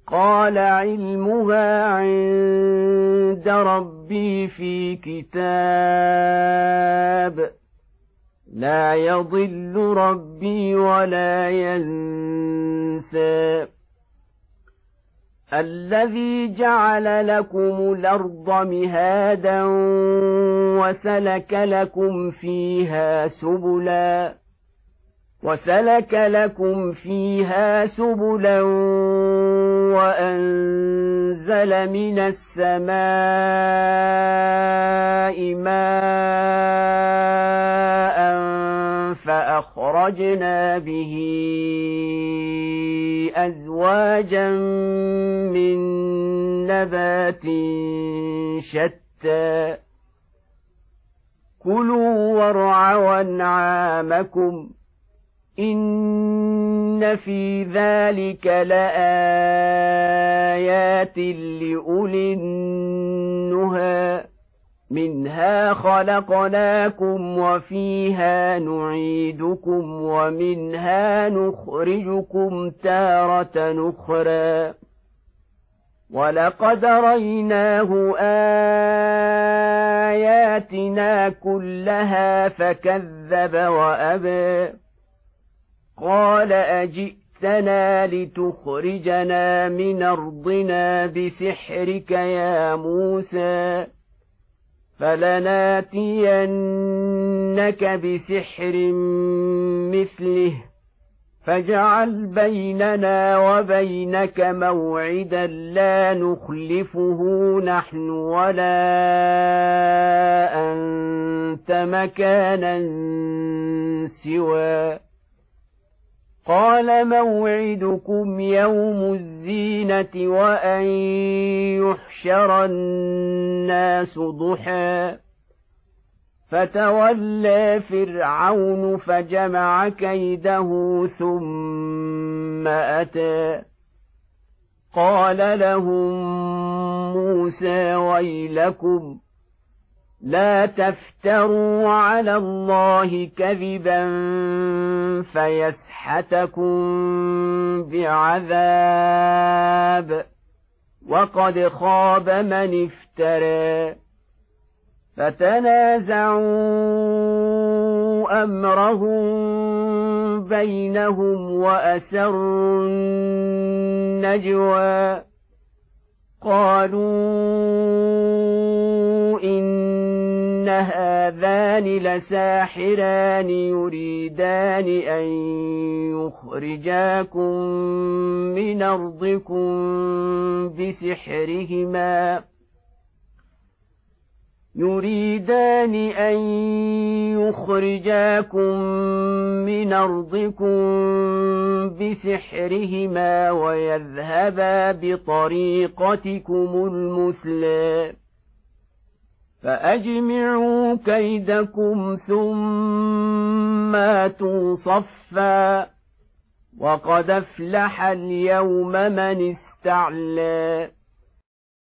قال علمها عند ربي في كتاب لا يضل ربي ولا ينسى الذي جعل لكم الأرض مهادا وسلك لكم فيها سبلا وأنزل من السماء ماء فأخرجنا به أزواجا من نبات شتى كلوا وارعوا أنعامكم إن في ذلك لآيات لأولي النهى منها خلقناكم وفيها نعيدكم ومنها نخرجكم تارة أخرى ولقد ريناه آياتنا كلها فكذب وأبى قال أجئتنا لتخرجنا من أرضنا بسحرك يا موسى فلناتينك بسحر مثله فاجعل بيننا وبينك موعدا لا نخلفه نحن ولا أنت مكانا سوى قال موعدكم يوم الزينة وأن يحشر الناس ضحى فتولى فرعون فجمع كيده ثم أتى قال لهم موسى ويلكم لا تفتروا على الله كذبا فيسحتكم بعذاب وقد خاب من افترى فتنازعوا أمرهم بينهم وأسروا النجوى قالوا إن هذان لساحران يريدان أن يخرجاكم من أرضكم بسحرهما ويذهبا بطريقتكم المثلى فأجمعوا كيدكم ثم آتوا صفا وقد أفلح اليوم من استعلى